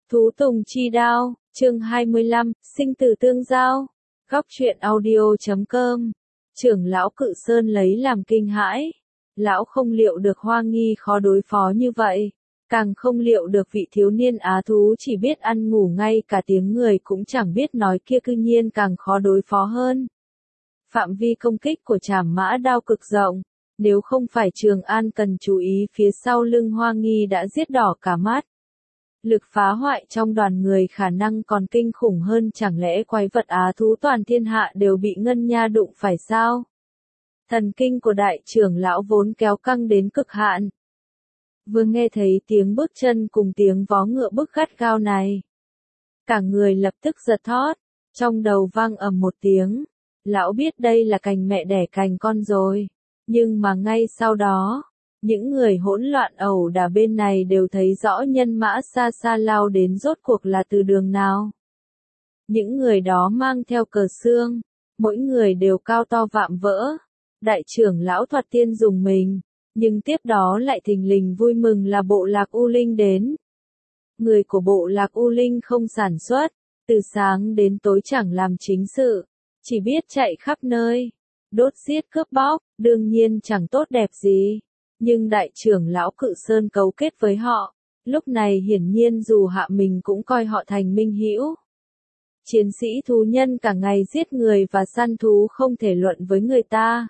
Thú Tùng Chi Đao, chương 25, sinh tử tương giao. Góc truyện audio.com. Trưởng lão Cự Sơn lấy làm kinh hãi. Lão không liệu được Hoa Nghi khó đối phó như vậy. Càng không liệu được vị thiếu niên á thú chỉ biết ăn ngủ ngay cả tiếng người cũng chẳng biết nói kia cư nhiên càng khó đối phó hơn. Phạm vi công kích của Trảm Mã Đao cực rộng. Nếu không phải Trường An cần chú ý phía sau lưng Hoa Nghi đã giết đỏ cả mắt. Lực phá hoại trong đoàn người khả năng còn kinh khủng hơn, chẳng lẽ quái vật á thú toàn thiên hạ đều bị Ngân Nha đụng phải sao? Thần kinh của đại trưởng lão vốn kéo căng đến cực hạn. Vừa nghe thấy tiếng bước chân cùng tiếng vó ngựa bước gắt gao này. Cả người lập tức giật thót, trong đầu vang ầm một tiếng. Lão biết đây là cành mẹ đẻ cành con rồi. Nhưng mà ngay sau đó, những người hỗn loạn ẩu đả bên này đều thấy rõ nhân mã xa xa lao đến rốt cuộc là từ đường nào. Những người đó mang theo cờ xương, mỗi người đều cao to vạm vỡ. Đại trưởng lão Thoạt Tiên dùng mình, nhưng tiếp đó lại thình lình vui mừng là bộ lạc U Linh đến. Người của bộ lạc U Linh không sản xuất, từ sáng đến tối chẳng làm chính sự, chỉ biết chạy khắp nơi, đốt giết cướp bóc, đương nhiên chẳng tốt đẹp gì. Nhưng đại trưởng lão Cự Sơn cấu kết với họ, lúc này hiển nhiên dù hạ mình cũng coi họ thành minh hữu. Chiến sĩ thú nhân cả ngày giết người và săn thú không thể luận với người ta.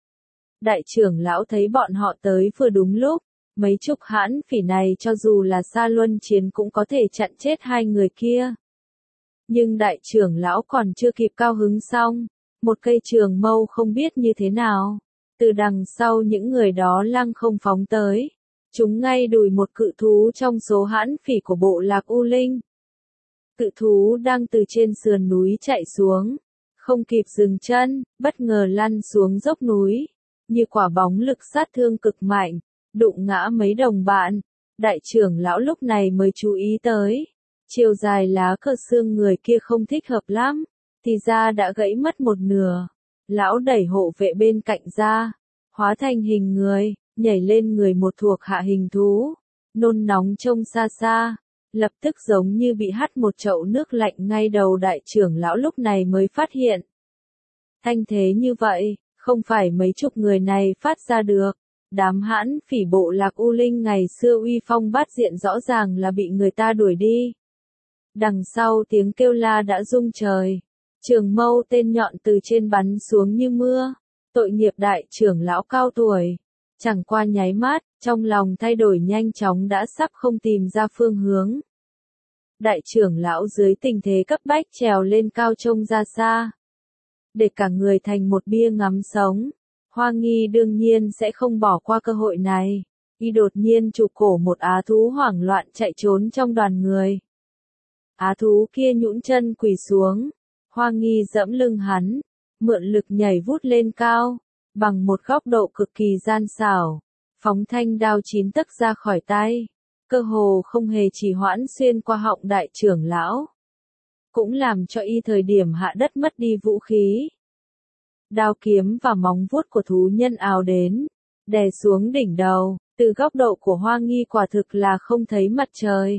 Đại trưởng lão thấy bọn họ tới vừa đúng lúc, mấy chục hãn phỉ này cho dù là xa luân chiến cũng có thể chặn chết hai người kia. Nhưng đại trưởng lão còn chưa kịp cao hứng xong, một cây trường mâu không biết như thế nào. Từ đằng sau những người đó lăng không phóng tới, chúng ngay đùi một cự thú trong số hãn phỉ của bộ lạc U Linh. Cự thú đang từ trên sườn núi chạy xuống, không kịp dừng chân, bất ngờ lăn xuống dốc núi, như quả bóng lực sát thương cực mạnh, đụng ngã mấy đồng bạn. Đại trưởng lão lúc này mới chú ý tới, chiều dài lá cờ xương người kia không thích hợp lắm, thì ra đã gãy mất một nửa. Lão đẩy hộ vệ bên cạnh ra, hóa thành hình người, nhảy lên người một thuộc hạ hình thú, nôn nóng trông xa xa, lập tức giống như bị hắt một chậu nước lạnh ngay đầu. Đại trưởng lão lúc này mới phát hiện. Thanh thế như vậy, không phải mấy chục người này phát ra được, đám hãn phỉ bộ lạc U Linh ngày xưa uy phong bát diện rõ ràng là bị người ta đuổi đi. Đằng sau tiếng kêu la đã rung trời. Trường mâu tên nhọn từ trên bắn xuống như mưa, tội nghiệp đại trưởng lão cao tuổi. Chẳng qua nháy mắt, trong lòng thay đổi nhanh chóng đã sắp không tìm ra phương hướng. Đại trưởng lão dưới tình thế cấp bách trèo lên cao trông ra xa. Để cả người thành một bia ngắm sống, Hoa Nghi đương nhiên sẽ không bỏ qua cơ hội này. Y đột nhiên chụp cổ một á thú hoảng loạn chạy trốn trong đoàn người. Á thú kia nhũn chân quỳ xuống. Hoa Nghi dẫm lưng hắn, mượn lực nhảy vút lên cao, bằng một góc độ cực kỳ gian xảo, phóng thanh đao 9 tấc ra khỏi tay, cơ hồ không hề trì hoãn xuyên qua họng đại trưởng lão, cũng làm cho y thời điểm hạ đất mất đi vũ khí. Đao kiếm và móng vuốt của thú nhân ào đến, đè xuống đỉnh đầu, từ góc độ của Hoa Nghi quả thực là không thấy mặt trời.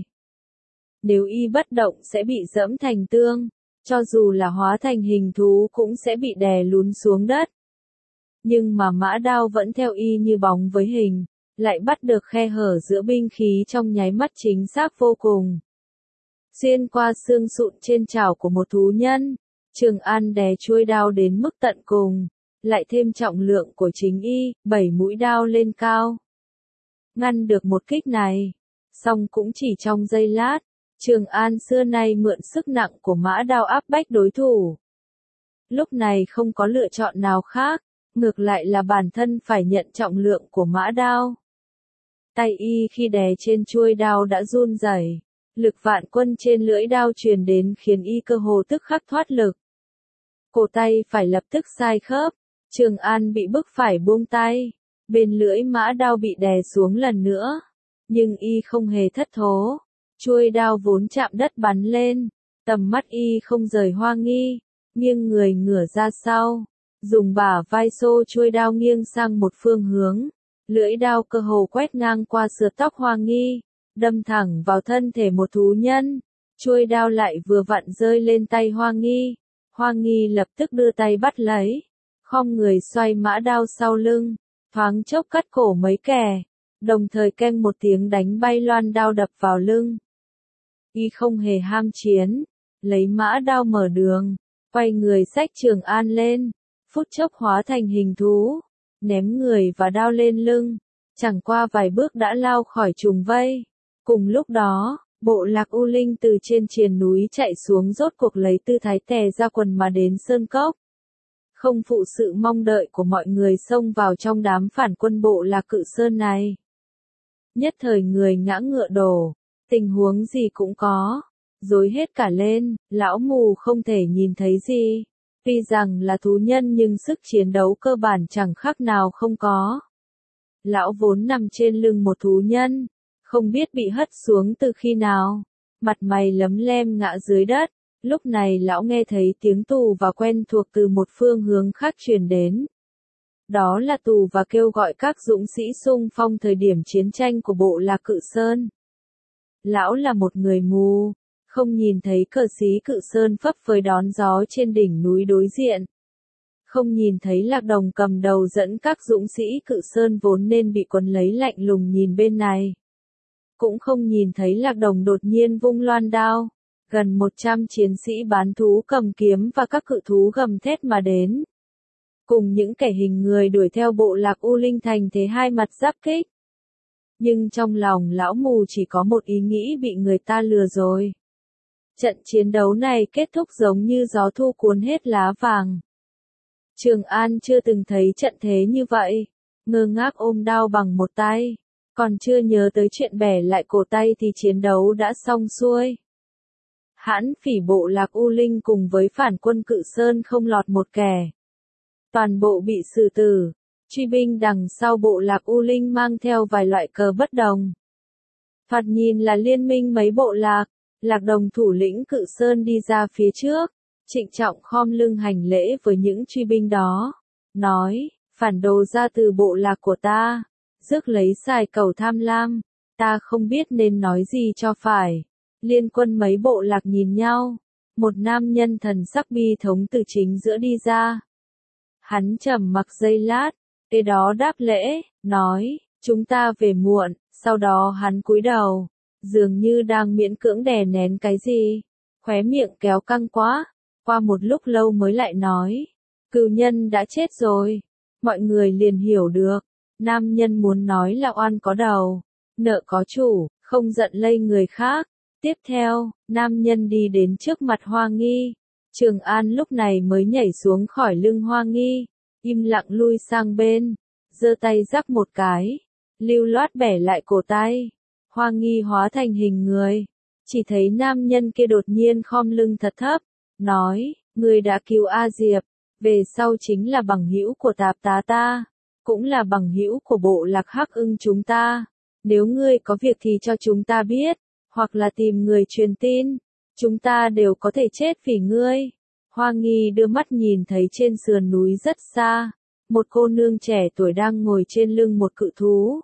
Nếu y bất động sẽ bị dẫm thành tương. Cho dù là hóa thành hình thú cũng sẽ bị đè lún xuống đất. Nhưng mà mã đao vẫn theo y như bóng với hình, lại bắt được khe hở giữa binh khí trong nháy mắt chính xác vô cùng. Xuyên qua xương sụn trên trảo của một thú nhân, Trường An đè chuôi đao đến mức tận cùng, lại thêm trọng lượng của chính y, 7 mũi đao lên cao. Ngăn được một kích này, song cũng chỉ trong giây lát. Trường An xưa nay mượn sức nặng của mã đao áp bách đối thủ. Lúc này không có lựa chọn nào khác, ngược lại là bản thân phải nhận trọng lượng của mã đao. Tay y khi đè trên chuôi đao đã run rẩy, lực vạn quân trên lưỡi đao truyền đến khiến y cơ hồ tức khắc thoát lực. Cổ tay phải lập tức sai khớp, Trường An bị bức phải buông tay, bên lưỡi mã đao bị đè xuống lần nữa, nhưng y không hề thất thố. Chuôi đao vốn chạm đất bắn lên, tầm mắt y không rời Hoa Nghi, nghiêng người ngửa ra sau, dùng bả vai xô chuôi đao nghiêng sang một phương hướng, lưỡi đao cơ hồ quét ngang qua sượt tóc Hoa Nghi, đâm thẳng vào thân thể một thú nhân, Chuôi đao lại vừa vặn rơi lên tay Hoa Nghi. Hoa Nghi lập tức đưa tay bắt lấy, khom người xoay mã đao sau lưng, thoáng chốc cắt cổ mấy kẻ, đồng thời keng một tiếng đánh bay loan đao đập vào lưng. Y không hề ham chiến, lấy mã đao mở đường, quay người xách Trường An lên, phút chốc hóa thành hình thú, ném người và đao lên lưng, chẳng qua vài bước đã lao khỏi trùng vây. Cùng lúc đó, bộ lạc U Linh từ trên triền núi chạy xuống rốt cuộc lấy tư thái tè ra quần mà đến sơn cốc. Không phụ sự mong đợi của mọi người xông vào trong đám phản quân bộ lạc Cự Sơn này. Nhất thời người ngã ngựa đổ, tình huống gì cũng có, rối hết cả lên, lão mù không thể nhìn thấy gì. Tuy rằng là thú nhân nhưng sức chiến đấu cơ bản chẳng khác nào không có. Lão vốn nằm trên lưng một thú nhân, không biết bị hất xuống từ khi nào, mặt mày lấm lem ngã dưới đất. Lúc này lão nghe thấy tiếng tù và quen thuộc từ một phương hướng khác truyền đến. Đó là tù và kêu gọi các dũng sĩ xung phong thời điểm chiến tranh của bộ lạc Cự Sơn. Lão là một người mù, không nhìn thấy cờ xí Cự Sơn phấp phới đón gió trên đỉnh núi đối diện. Không nhìn thấy Lạc Đồng cầm đầu dẫn các dũng sĩ Cự Sơn vốn nên bị quấn lấy lạnh lùng nhìn bên này. Cũng không nhìn thấy Lạc Đồng đột nhiên vung loan đao. Gần 100 chiến sĩ bán thú cầm kiếm và các cự thú gầm thét mà đến. Cùng những kẻ hình người đuổi theo bộ lạc U Linh thành thế hai mặt giáp kích. Nhưng trong lòng lão mù chỉ có một ý nghĩ bị người ta lừa rồi. Trận chiến đấu này kết thúc giống như gió thu cuốn hết lá vàng. Trường An chưa từng thấy trận thế như vậy, ngơ ngác ôm đao bằng một tay, còn chưa nhớ tới chuyện bẻ lại cổ tay thì chiến đấu đã xong xuôi. Hãn phỉ bộ lạc U Linh cùng với phản quân Cự Sơn không lọt một kẻ. Toàn bộ bị xử tử, truy binh đằng sau bộ lạc U Linh mang theo vài loại cờ bất đồng. Thoạt nhìn là liên minh mấy bộ lạc, Lạc Đồng thủ lĩnh Cự Sơn đi ra phía trước, trịnh trọng khom lưng hành lễ với những truy binh đó, nói, phản đồ ra từ bộ lạc của ta, rước lấy xài cầu tham lam, ta không biết nên nói gì cho phải. Liên quân mấy bộ lạc nhìn nhau, một nam nhân thần sắc bi thống từ chính giữa đi ra. Hắn trầm mặc giây lát, kế đó đáp lễ, nói, chúng ta về muộn, sau đó hắn cúi đầu, dường như đang miễn cưỡng đè nén cái gì, khóe miệng kéo căng quá, qua một lúc lâu mới lại nói, cừu nhân đã chết rồi, mọi người liền hiểu được, nam nhân muốn nói là oan có đầu, nợ có chủ, không giận lây người khác. Tiếp theo, nam nhân đi đến trước mặt Hoa Nghi. Trường An lúc này mới nhảy xuống khỏi lưng Hoa Nghi, im lặng lui sang bên, giơ tay rắc một cái, lưu loát bẻ lại cổ tay. Hoa Nghi hóa thành hình người, chỉ thấy nam nhân kia đột nhiên khom lưng thật thấp, nói, người đã cứu A Diệp, về sau chính là bằng hữu của tạp tá ta, cũng là bằng hữu của bộ lạc Hắc Ưng chúng ta. Nếu ngươi có việc thì cho chúng ta biết. Hoặc là tìm người truyền tin, chúng ta đều có thể chết vì ngươi. Hoa Nghi đưa mắt nhìn thấy trên sườn núi rất xa, một cô nương trẻ tuổi đang ngồi trên lưng một cự thú.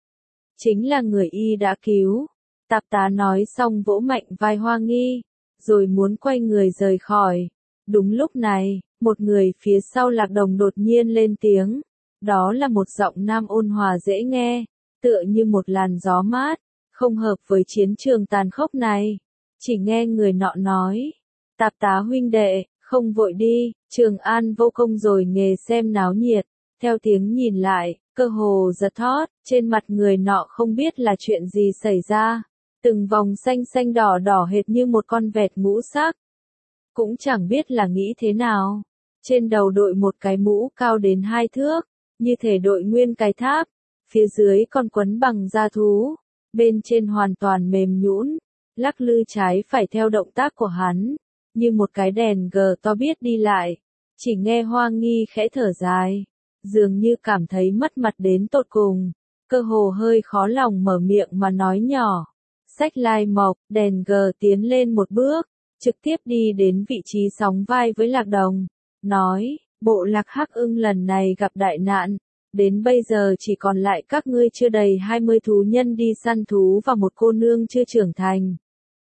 Chính là người y đã cứu. Tạp tá nói xong vỗ mạnh vai Hoa Nghi, rồi muốn quay người rời khỏi. Đúng lúc này, một người phía sau Lạc Đồng đột nhiên lên tiếng. Đó là một giọng nam ôn hòa dễ nghe, tựa như một làn gió mát. Không hợp với chiến trường tàn khốc này. Chỉ nghe người nọ nói, tạp tá huynh đệ, không vội đi, Trường An vô công rồi nghề xem náo nhiệt. Theo tiếng nhìn lại, cơ hồ giật thót, trên mặt người nọ không biết là chuyện gì xảy ra. Từng vòng xanh xanh đỏ đỏ hệt như một con vẹt ngũ sắc. Cũng chẳng biết là nghĩ thế nào. Trên đầu đội một cái mũ cao đến 2 thước, như thể đội nguyên cái tháp. Phía dưới còn quấn bằng da thú. Bên trên hoàn toàn mềm nhũn, lắc lư trái phải theo động tác của hắn, như một cái đèn gờ to biết đi lại. Chỉ nghe Hoa Nghi khẽ thở dài, dường như cảm thấy mất mặt đến tột cùng, cơ hồ hơi khó lòng mở miệng mà nói nhỏ. Xách lai mộc, đèn gờ tiến lên một bước, trực tiếp đi đến vị trí sóng vai với Lạc Đồng, nói, bộ lạc Hắc Ưng lần này gặp đại nạn. Đến bây giờ chỉ còn lại các ngươi chưa đầy 20 thú nhân đi săn thú và một cô nương chưa trưởng thành.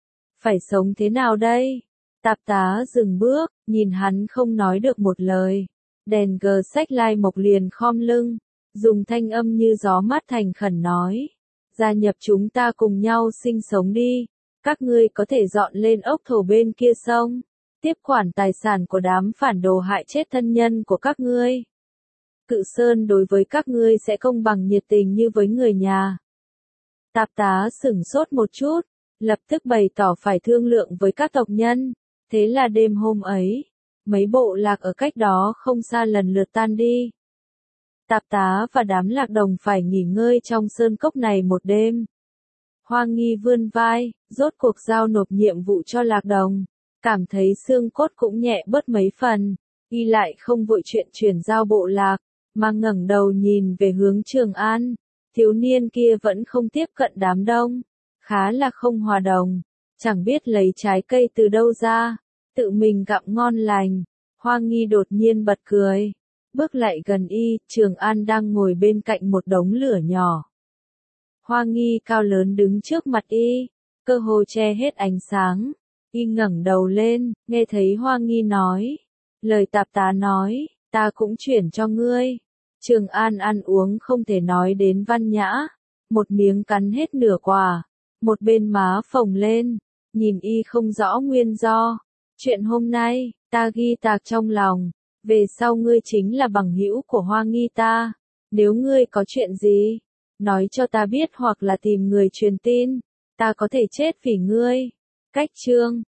Phải sống thế nào đây? Tạp tá dừng bước, nhìn hắn không nói được một lời. Đèn gờ sách Lai Mộc liền khom lưng, dùng thanh âm như gió mát thành khẩn nói. Gia nhập chúng ta cùng nhau sinh sống đi. Các ngươi có thể dọn lên ốc thổ bên kia sông, tiếp quản tài sản của đám phản đồ hại chết thân nhân của các ngươi. Cự Sơn đối với các ngươi sẽ công bằng nhiệt tình như với người nhà. Tạp tá sửng sốt một chút, lập tức bày tỏ phải thương lượng với các tộc nhân. Thế là đêm hôm ấy, mấy bộ lạc ở cách đó không xa lần lượt tan đi. Tạp tá và đám lạc đồng phải nghỉ ngơi trong sơn cốc này một đêm. Hoa Nghi vươn vai, rốt cuộc giao nộp nhiệm vụ cho lạc đồng, cảm thấy xương cốt cũng nhẹ bớt mấy phần, y lại không vội chuyện chuyển giao bộ lạc, mà ngẩng đầu nhìn về hướng Trường An. Thiếu niên kia vẫn không tiếp cận đám đông, khá là không hòa đồng, chẳng biết lấy trái cây từ đâu ra, tự mình gặm ngon lành. Hoa Nghi đột nhiên bật cười, bước lại gần y. Trường An đang ngồi bên cạnh một đống lửa nhỏ. Hoa Nghi cao lớn đứng trước mặt y, cơ hồ che hết ánh sáng. Y ngẩng đầu lên, nghe thấy Hoa Nghi nói. Lời tạp tá nói, ta cũng chuyển cho ngươi. Trường An ăn uống không thể nói đến văn nhã. Một miếng cắn hết nửa quả, một bên má phồng lên, nhìn y không rõ nguyên do. Chuyện hôm nay, ta ghi tạc trong lòng. Về sau ngươi chính là bằng hữu của Hoa Nghi ta. Nếu ngươi có chuyện gì, nói cho ta biết hoặc là tìm người truyền tin, ta có thể chết vì ngươi. Cách chương